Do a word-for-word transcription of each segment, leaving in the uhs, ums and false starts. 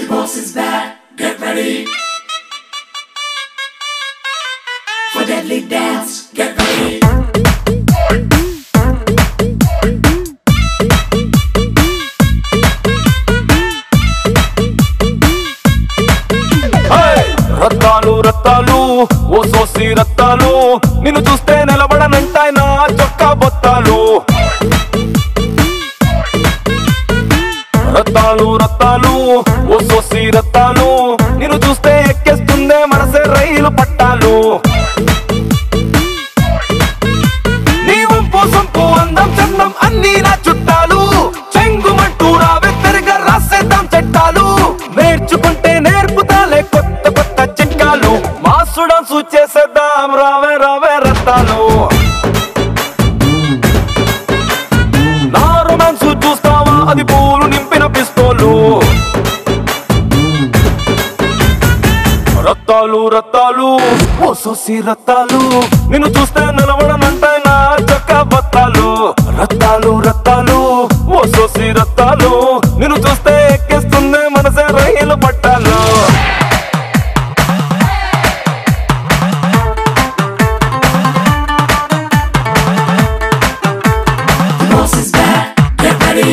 boss is back, get ready for deadly dance, get ready. Rattalu Rattalu ఓ సోసి రత్తాలు నిన్ను చూస్తే నిలబడనంటాయి నా చొక్కా బొత్తాలు. రత్తాలు రత్తాలు ఓ సోసి రత్తాలు నిన్ను చూస్తే ఎక్కేస్తుందే మనసే రైలు పట్టాలు. నీ వంపు సొంపు అందం చందం అన్నీ నా చుట్టాలు చెంగుమంటూ రావే తెరగా రాసేద్దాం చట్టాలు. నేర్చుకుంటే నేర్పుతాలే కొత్త కొత్త చిట్కాలు మాసుడాన్సు చేసేద్దాం రావే రావే రత్తాలు. నా రొమాన్సు చూస్తావా అది పూలు నింపిన పిస్తోలు. రత్తాలు రత్తాలు ఓ సోసి రత్తాలు నిన్ను చూస్తే నిలబడనంటాయి నా చొక్కా బత్తాలు. రత్తాలు రత్తాలు ఓ సోసి రత్తాలు నిన్ను చూస్తే ఎక్కేస్తుంది మనసే రైలు పట్టాలు. The boss is back, get ready.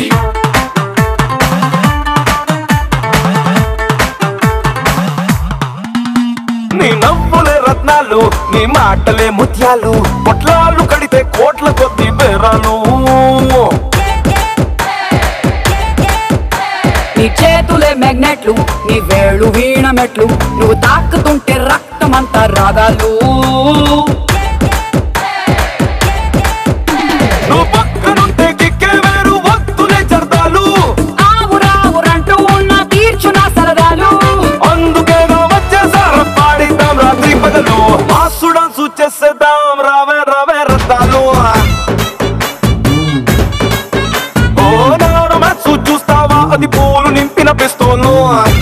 నీ నవ్వులే రత్నాలు నీ మాటలే ముత్యాలు పొట్లాలు కడితే కోట్ల కొద్ది బేరాలు. నీ చేతులే మ్యాగ్నెట్లు నీ వేళ్ళు వీణ మెట్లు నువ్వు తాకుతుంటే రక్తమంతా రాగాలు. నువ్వు పక్కనుంటే కిక్కే వేరు వద్దులే జర్దాలు. ఆవు రావురంటూ ఉన్న తీర్చు నా సరదాలు. అందుకేగా వచ్చేసారా పాడిద్దాం రాత్రి పగలు మాసుడాన్సు చేసేద్దాం రావే రావే రత్తాలు. ఓ నా రొమాన్సు చూస్తావా అది పూలు నింపిన పిస్తోలు.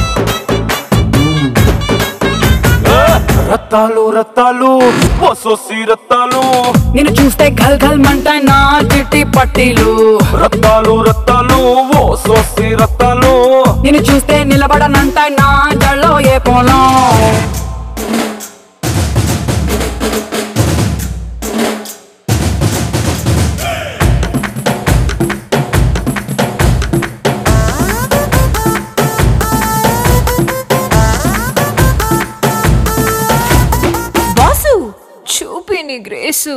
రత్తాలు రత్తాలు ఓ సోసి రత్తాలు నిన్ను చూస్తే గల్ గల్ మంటాయి నా చిట్టి పట్టీలు. రత్తాలు రత్తాలు ఓ సోసి రత్తాలు నిన్ను చూస్తే నిలబడనంటాయి నా జల్లో ఏ పొలం. బాసు చూపి నీ grace.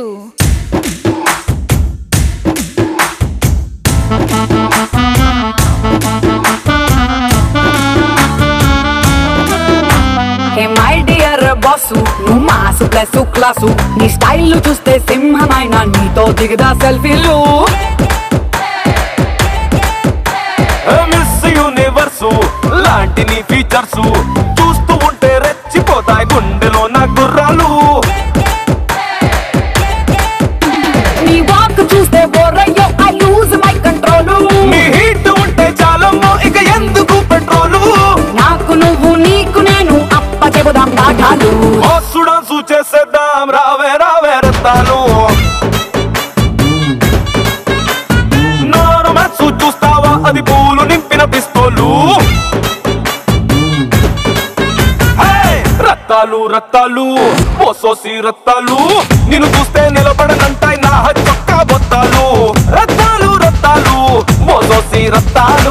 Hey my dear boss నువ్వు మాసు ప్లస్ క్లాసు నీ స్టైల్ చూస్తే సింహమైన నీతో దిగదా సెల్ఫీలు. మిస్ యూనివర్సు లాంటి నీ ఫీచర్స్ చూస్తూ ఉంటే రెచ్చిపోతాయి గుండెలో నా గుర్రాలు. నీ వాక్ చూస్తే బోరయ్యో ఐ లూజ్ మై కంట్రోల్. నీ హీట్ ఉంటే చాలమ్మో ఇక ఎందుకు పెట్రోలు. నాకు నువ్వు నీకు నేను అప్ప చెబుదాం పాఠాలు. మాసుడాన్సు చేసేద్దాం రావే రావే రత్తాలు. నా రొమాన్సు చూస్తావా అది పూలు నింపిన పిస్తోలు. రత్తాలు రత్తాలు ఓ సోసి రత్తాలు నిన్ను చూస్తే నిలబడనంటాయి నా చొక్కా బొత్తాలు. రత్తాలు రత్తాలు ఓ సోసి రత్తాలు